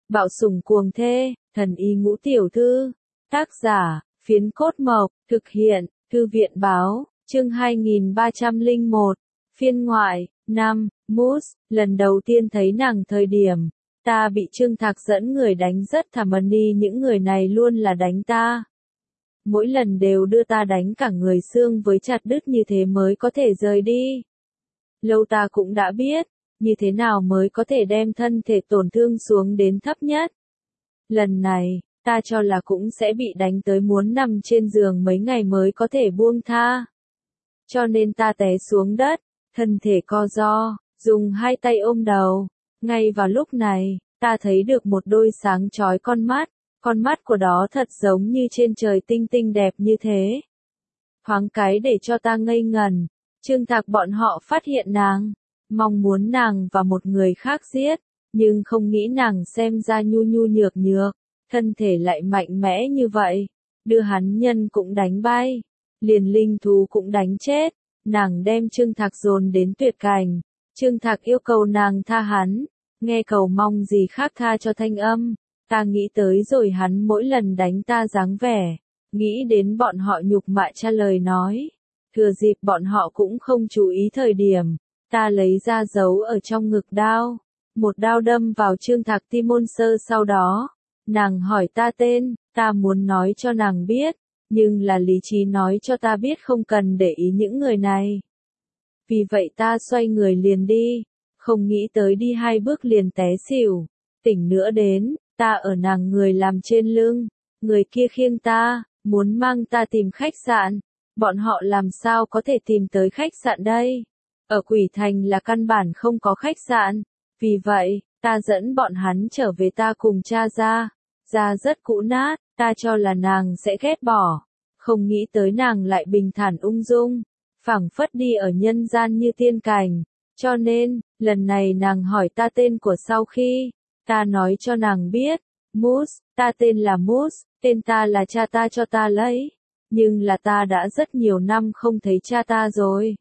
Bạo sủng cuồng thê, thần y ngũ tiểu thư. Tác giả, Phiến Cốt Mộc, thực hiện, Thư viện báo, chương 2301, phiên ngoại, 5, Mousse, lần đầu tiên thấy nàng thời điểm, ta bị Trương Thạc dẫn người đánh rất thảm đi, những người này luôn là đánh ta. Mỗi lần đều đưa ta đánh cả người xương với chặt đứt như thế mới có thể rời đi. Lâu ta cũng đã biết, như thế nào mới có thể đem thân thể tổn thương xuống đến thấp nhất. Lần này, ta cho là cũng sẽ bị đánh tới muốn nằm trên giường mấy ngày mới có thể buông tha. Cho nên ta té xuống đất, thân thể co ro, dùng hai tay ôm đầu. Ngay vào lúc này, ta thấy được một đôi sáng chói con mắt của đó thật giống như trên trời tinh tinh đẹp như thế. Thoáng cái để cho ta ngây ngẩn, Trương Thạc bọn họ phát hiện nàng, mong muốn nàng và một người khác giết, nhưng không nghĩ nàng xem ra nhu nhu nhược nhược, thân thể lại mạnh mẽ như vậy, đưa hắn nhân cũng đánh bay, liền linh thú cũng đánh chết, nàng đem Trương Thạc dồn đến tuyệt cảnh. Trương Thạc yêu cầu nàng tha hắn, nghe cầu mong gì khác tha cho thanh âm, ta nghĩ tới rồi hắn mỗi lần đánh ta dáng vẻ, nghĩ đến bọn họ nhục mạ cha lời nói, thừa dịp bọn họ cũng không chú ý thời điểm, ta lấy ra giấu ở trong ngực đao, một đao đâm vào Trương Thạc tim môn sơ. Sau đó, nàng hỏi ta tên, ta muốn nói cho nàng biết, nhưng là lý trí nói cho ta biết không cần để ý những người này. Vì vậy ta xoay người liền đi, không nghĩ tới đi 2 bước liền té xỉu, tỉnh nữa đến, ta ở nàng người làm trên lưng, người kia khiêng ta, muốn mang ta tìm khách sạn, bọn họ làm sao có thể tìm tới khách sạn đây? Ở Quỷ Thành là căn bản không có khách sạn, vì vậy, ta dẫn bọn hắn trở về ta cùng cha ra rất cũ nát, ta cho là nàng sẽ ghét bỏ, không nghĩ tới nàng lại bình thản ung dung, phảng phất đi ở nhân gian như tiên cảnh, cho nên, lần này nàng hỏi ta tên của sau khi, ta nói cho nàng biết, Mousse, ta tên là Mousse, tên ta là cha ta cho ta lấy, nhưng là ta đã rất nhiều năm không thấy cha ta rồi.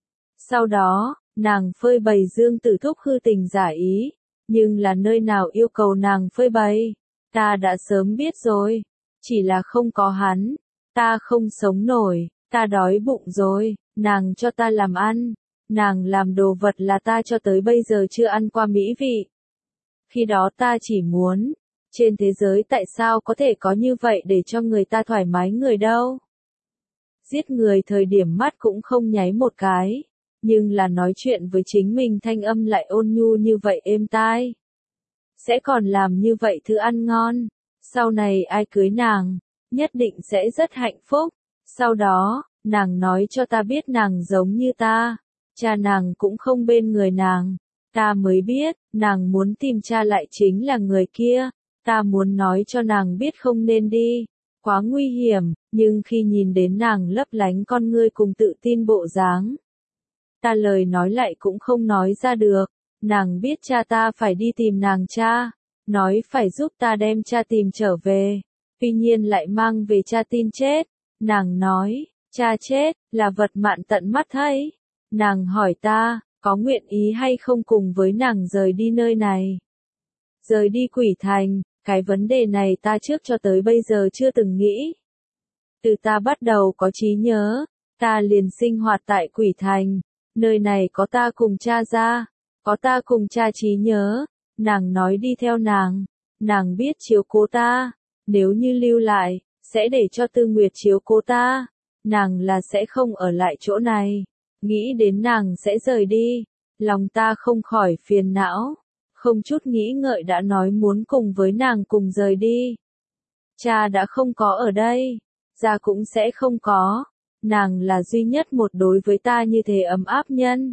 Sau đó, nàng phơi bày Dương Tử Thúc hư tình giả ý, nhưng là nơi nào yêu cầu nàng phơi bày, ta đã sớm biết rồi, chỉ là không có hắn, ta không sống nổi, ta đói bụng rồi, nàng cho ta làm ăn, nàng làm đồ vật là ta cho tới bây giờ chưa ăn qua mỹ vị. Khi đó ta chỉ muốn, trên thế giới tại sao có thể có như vậy để cho người ta thoải mái người đâu. Giết người thời điểm mắt cũng không nháy một cái, nhưng là nói chuyện với chính mình thanh âm lại ôn nhu như vậy êm tai. Sẽ còn làm như vậy thứ ăn ngon, sau này ai cưới nàng, nhất định sẽ rất hạnh phúc. Sau đó, nàng nói cho ta biết nàng giống như ta, cha nàng cũng không bên người nàng, ta mới biết, nàng muốn tìm cha lại chính là người kia, ta muốn nói cho nàng biết không nên đi, quá nguy hiểm, nhưng khi nhìn đến nàng lấp lánh con ngươi cùng tự tin bộ dáng, ta lời nói lại cũng không nói ra được, nàng biết cha ta phải đi tìm nàng cha, nói phải giúp ta đem cha tìm trở về, tuy nhiên lại mang về cha tin chết, nàng nói, cha chết, là vật mạn tận mắt thấy, nàng hỏi ta, có nguyện ý hay không cùng với nàng rời đi nơi này. Rời đi Quỷ Thành, cái vấn đề này ta trước cho tới bây giờ chưa từng nghĩ. Từ ta bắt đầu có trí nhớ, ta liền sinh hoạt tại Quỷ Thành, nơi này có ta cùng cha ra, có ta cùng cha trí nhớ, nàng nói đi theo nàng biết chiếu cố ta, nếu như lưu lại, sẽ để cho Tư Nguyệt chiếu cố ta, nàng là sẽ không ở lại chỗ này, nghĩ đến nàng sẽ rời đi, lòng ta không khỏi phiền não, không chút nghĩ ngợi đã nói muốn cùng với nàng cùng rời đi. Cha đã không có ở đây, gia cũng sẽ không có, nàng là duy nhất một đối với ta như thế ấm áp nhân.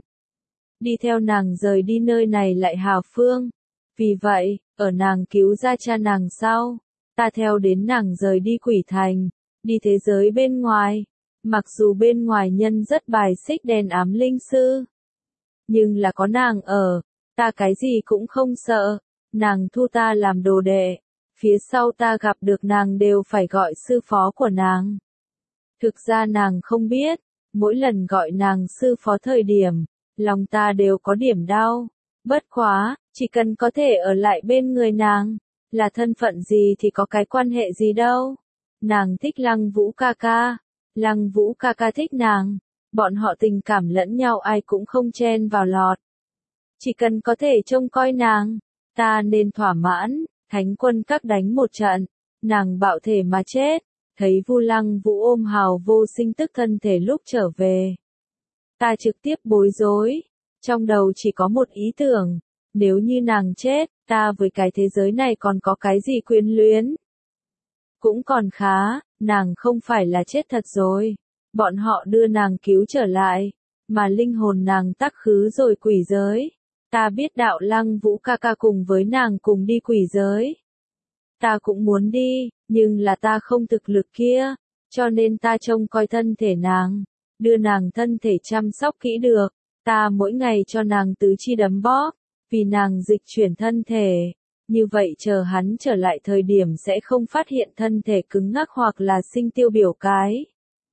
Đi theo nàng rời đi nơi này lại hào phương, vì vậy, ở nàng cứu ra cha nàng sau, ta theo đến nàng rời đi Quỷ Thành, đi thế giới bên ngoài, mặc dù bên ngoài nhân rất bài xích đèn ám linh sư, nhưng là có nàng ở, ta cái gì cũng không sợ, nàng thu ta làm đồ đệ, phía sau ta gặp được nàng đều phải gọi sư phó của nàng. Thực ra nàng không biết, mỗi lần gọi nàng sư phó thời điểm, lòng ta đều có điểm đau, bất quá, chỉ cần có thể ở lại bên người nàng, là thân phận gì thì có cái quan hệ gì đâu. Nàng thích Lăng Vũ ca ca, Lăng Vũ ca ca thích nàng, bọn họ tình cảm lẫn nhau ai cũng không chen vào lọt. Chỉ cần có thể trông coi nàng, ta nên thỏa mãn. Thánh quân các đánh một trận, nàng bạo thể mà chết, thấy Vu Lăng Vũ ôm hào vô sinh tức thân thể lúc trở về. Ta trực tiếp bối rối, trong đầu chỉ có một ý tưởng, nếu như nàng chết, ta với cái thế giới này còn có cái gì quyến luyến. Cũng còn khá, nàng không phải là chết thật rồi, bọn họ đưa nàng cứu trở lại, mà linh hồn nàng tắc khứ rồi quỷ giới. Ta biết đạo Lăng Vũ ca ca cùng với nàng cùng đi quỷ giới. Ta cũng muốn đi, nhưng là ta không thực lực kia, cho nên ta trông coi thân thể nàng, đưa nàng thân thể chăm sóc kỹ được, ta mỗi ngày cho nàng tứ chi đấm bóp, vì nàng dịch chuyển thân thể, như vậy chờ hắn trở lại thời điểm sẽ không phát hiện thân thể cứng ngắc hoặc là sinh tiêu biểu cái.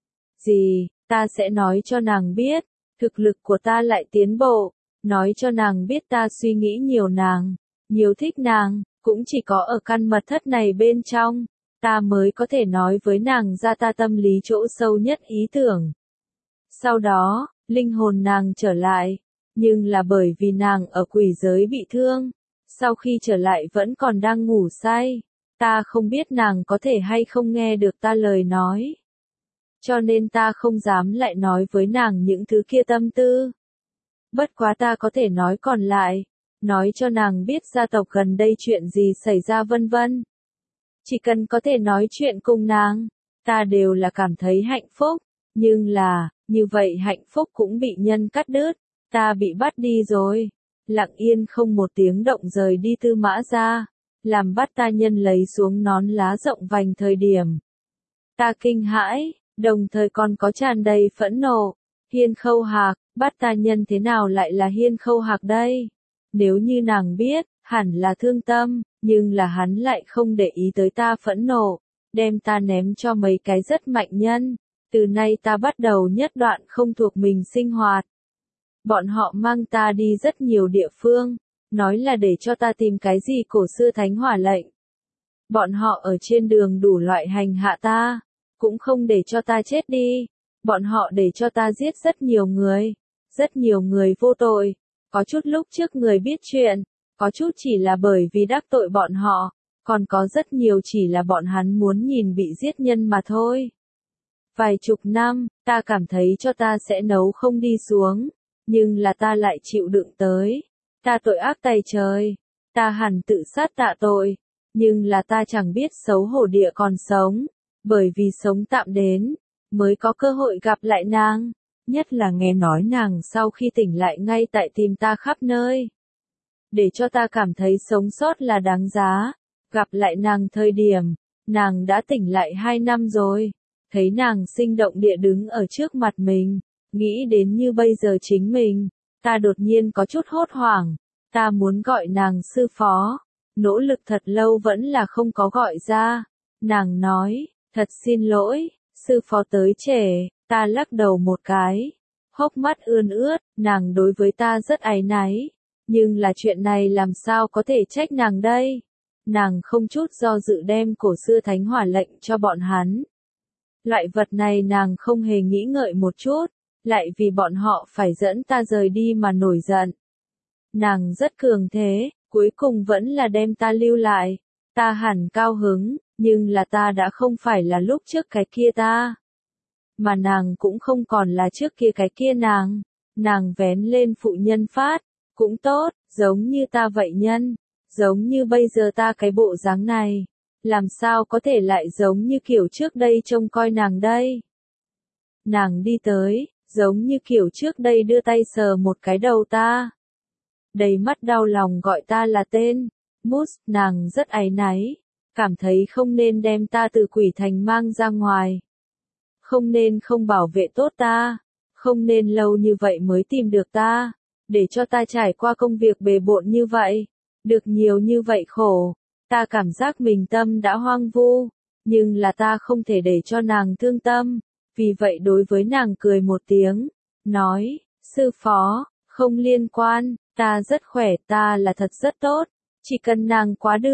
Gì, ta sẽ nói cho nàng biết, thực lực của ta lại tiến bộ, nói cho nàng biết ta suy nghĩ nhiều nàng, nhiều thích nàng, cũng chỉ có ở căn mật thất này bên trong, ta mới có thể nói với nàng ra ta tâm lý chỗ sâu nhất ý tưởng. Sau đó, linh hồn nàng trở lại, nhưng là bởi vì nàng ở quỷ giới bị thương, sau khi trở lại vẫn còn đang ngủ say, ta không biết nàng có thể hay không nghe được ta lời nói. Cho nên ta không dám lại nói với nàng những thứ kia tâm tư. Bất quá ta có thể nói còn lại, nói cho nàng biết gia tộc gần đây chuyện gì xảy ra vân vân. Chỉ cần có thể nói chuyện cùng nàng, ta đều là cảm thấy hạnh phúc, nhưng là, như vậy hạnh phúc cũng bị nhân cắt đứt, ta bị bắt đi rồi. Lặng yên không một tiếng động rời đi Tư Mã ra, làm bắt ta nhân lấy xuống nón lá rộng vành thời điểm. Ta kinh hãi, đồng thời còn có tràn đầy phẫn nộ, Hiên Khâu Hạc, bắt ta nhân thế nào lại là Hiên Khâu Hạc đây? Nếu như nàng biết, hẳn là thương tâm, nhưng là hắn lại không để ý tới ta phẫn nộ, đem ta ném cho mấy cái rất mạnh nhân. Từ nay ta bắt đầu nhất đoạn không thuộc mình sinh hoạt. Bọn họ mang ta đi rất nhiều địa phương, nói là để cho ta tìm cái gì cổ xưa thánh hỏa lệnh. Bọn họ ở trên đường đủ loại hành hạ ta, cũng không để cho ta chết đi. Bọn họ để cho ta giết rất nhiều người vô tội. Có chút lúc trước người biết chuyện, có chút chỉ là bởi vì đắc tội bọn họ, còn có rất nhiều chỉ là bọn hắn muốn nhìn bị giết nhân mà thôi. Vài chục năm, ta cảm thấy cho ta sẽ nấu không đi xuống, nhưng là ta lại chịu đựng tới. Ta tội ác tày trời, ta hẳn tự sát tạ tội, nhưng là ta chẳng biết xấu hổ địa còn sống, bởi vì sống tạm đến, mới có cơ hội gặp lại nàng, nhất là nghe nói nàng sau khi tỉnh lại ngay tại tìm ta khắp nơi. Để cho ta cảm thấy sống sót là đáng giá, gặp lại nàng thời điểm, nàng đã tỉnh lại 2 năm rồi. Thấy nàng sinh động địa đứng ở trước mặt mình, nghĩ đến như bây giờ chính mình, ta đột nhiên có chút hốt hoảng, ta muốn gọi nàng sư phó, nỗ lực thật lâu vẫn là không có gọi ra. Nàng nói, thật xin lỗi, sư phó tới trễ, ta lắc đầu một cái, hốc mắt ươn ướt, nàng đối với ta rất áy náy, nhưng là chuyện này làm sao có thể trách nàng đây? Nàng không chút do dự đem cổ xưa thánh hỏa lệnh cho bọn hắn. Loại vật này nàng không hề nghĩ ngợi một chút, lại vì bọn họ phải dẫn ta rời đi mà nổi giận. Nàng rất cường thế, cuối cùng vẫn là đem ta lưu lại. Ta hẳn cao hứng, nhưng là ta đã không phải là lúc trước cái kia ta. Mà nàng cũng không còn là trước kia cái kia nàng. Nàng vén lên phụ nhân phát, cũng tốt, giống như ta vậy nhân, giống như bây giờ ta cái bộ dáng này. Làm sao có thể lại giống như kiểu trước đây trông coi nàng đây? Nàng đi tới, giống như kiểu trước đây đưa tay sờ một cái đầu ta. Đầy mắt đau lòng gọi ta là tên, Mút, nàng rất áy náy, cảm thấy không nên đem ta từ quỷ thành mang ra ngoài. Không nên không bảo vệ tốt ta, không nên lâu như vậy mới tìm được ta, để cho ta trải qua công việc bề bộn như vậy, được nhiều như vậy khổ. Ta cảm giác mình tâm đã hoang vu, nhưng là ta không thể để cho nàng thương tâm, vì vậy đối với nàng cười một tiếng, nói, sư phó, không liên quan, ta rất khỏe, ta là thật rất tốt, chỉ cần nàng quá được,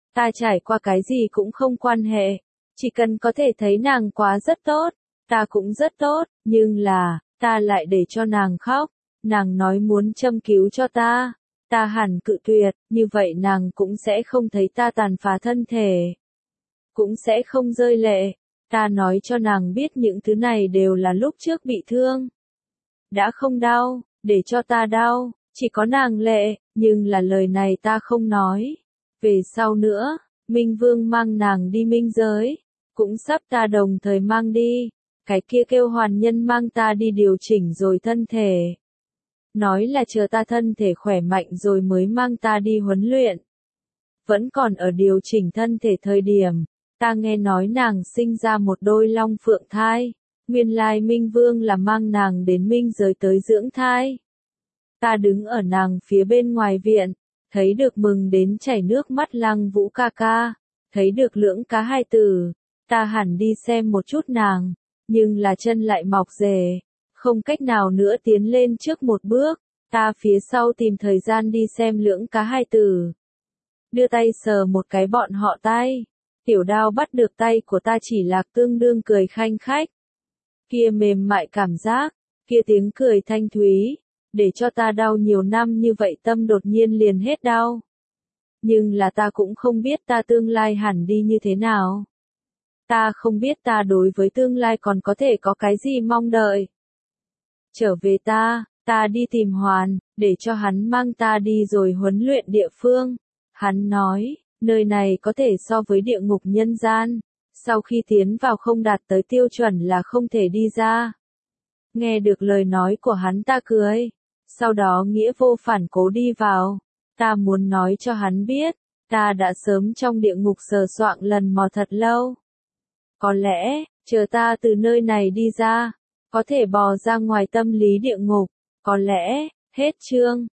Ta trải qua cái gì cũng không quan hệ. Chỉ cần có thể thấy nàng quá rất tốt, ta cũng rất tốt, nhưng là, ta lại để cho nàng khóc. Nàng nói muốn châm cứu cho ta. Ta hẳn cự tuyệt, như vậy nàng cũng sẽ không thấy ta tàn phá thân thể. Cũng sẽ không rơi lệ. Ta nói cho nàng biết những thứ này đều là lúc trước bị thương. Đã không đau, để cho ta đau, chỉ có nàng lệ, nhưng là lời này ta không nói. Về sau nữa, Minh Vương mang nàng đi minh giới, cũng sắp ta đồng thời mang đi. Cái kia kêu hoàn nhân mang ta đi điều chỉnh rồi thân thể. Nói là chờ ta thân thể khỏe mạnh rồi mới mang ta đi huấn luyện. Vẫn còn ở điều chỉnh thân thể thời điểm, ta nghe nói nàng sinh ra một đôi long phượng thai. Nguyên lai Minh Vương là mang nàng đến minh giới tới dưỡng thai. Ta đứng ở nàng phía bên ngoài viện, thấy được mừng đến chảy nước mắt Lăng Vũ ca ca, thấy được lưỡng cá hai tử, ta hẳn đi xem một chút nàng, nhưng là chân lại mọc rể, không cách nào nữa tiến lên trước một bước, ta phía sau tìm thời gian đi xem lưỡng cá hai tử. Đưa tay sờ một cái bọn họ tay, tiểu đao bắt được tay của ta chỉ là tương đương cười khanh khách. Kia mềm mại cảm giác, kia tiếng cười thanh thúy, để cho ta đau nhiều năm như vậy tâm đột nhiên liền hết đau. Nhưng là ta cũng không biết ta tương lai hẳn đi như thế nào. Ta không biết ta đối với tương lai còn có thể có cái gì mong đợi. Trở về ta đi tìm Hoàn, để cho hắn mang ta đi rồi huấn luyện địa phương. Hắn nói, nơi này có thể so với địa ngục nhân gian. Sau khi tiến vào không đạt tới tiêu chuẩn là không thể đi ra. Nghe được lời nói của hắn ta cười. Sau đó nghĩa vô phản cố đi vào. Ta muốn nói cho hắn biết, ta đã sớm trong địa ngục sờ soạng lần mò thật lâu. Có lẽ, chờ ta từ nơi này đi ra, có thể bò ra ngoài tâm lý địa ngục. Có lẽ, hết chương.